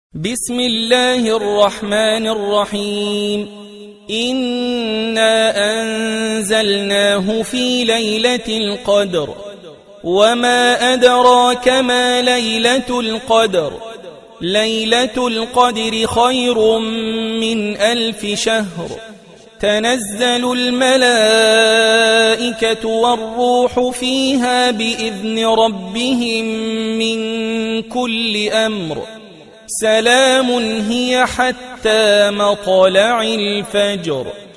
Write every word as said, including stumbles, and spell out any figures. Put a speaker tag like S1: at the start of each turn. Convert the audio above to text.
S1: بسم الله الرحمن الرحيم. إنا أنزلناه في ليلة القدر وما أدراك ما ليلة القدر ليلة القدر خير من ألف شهر. تنزل الملائكة والروح فيها بإذن ربهم من كل أمر. سلام هي حتى مطلع الفجر.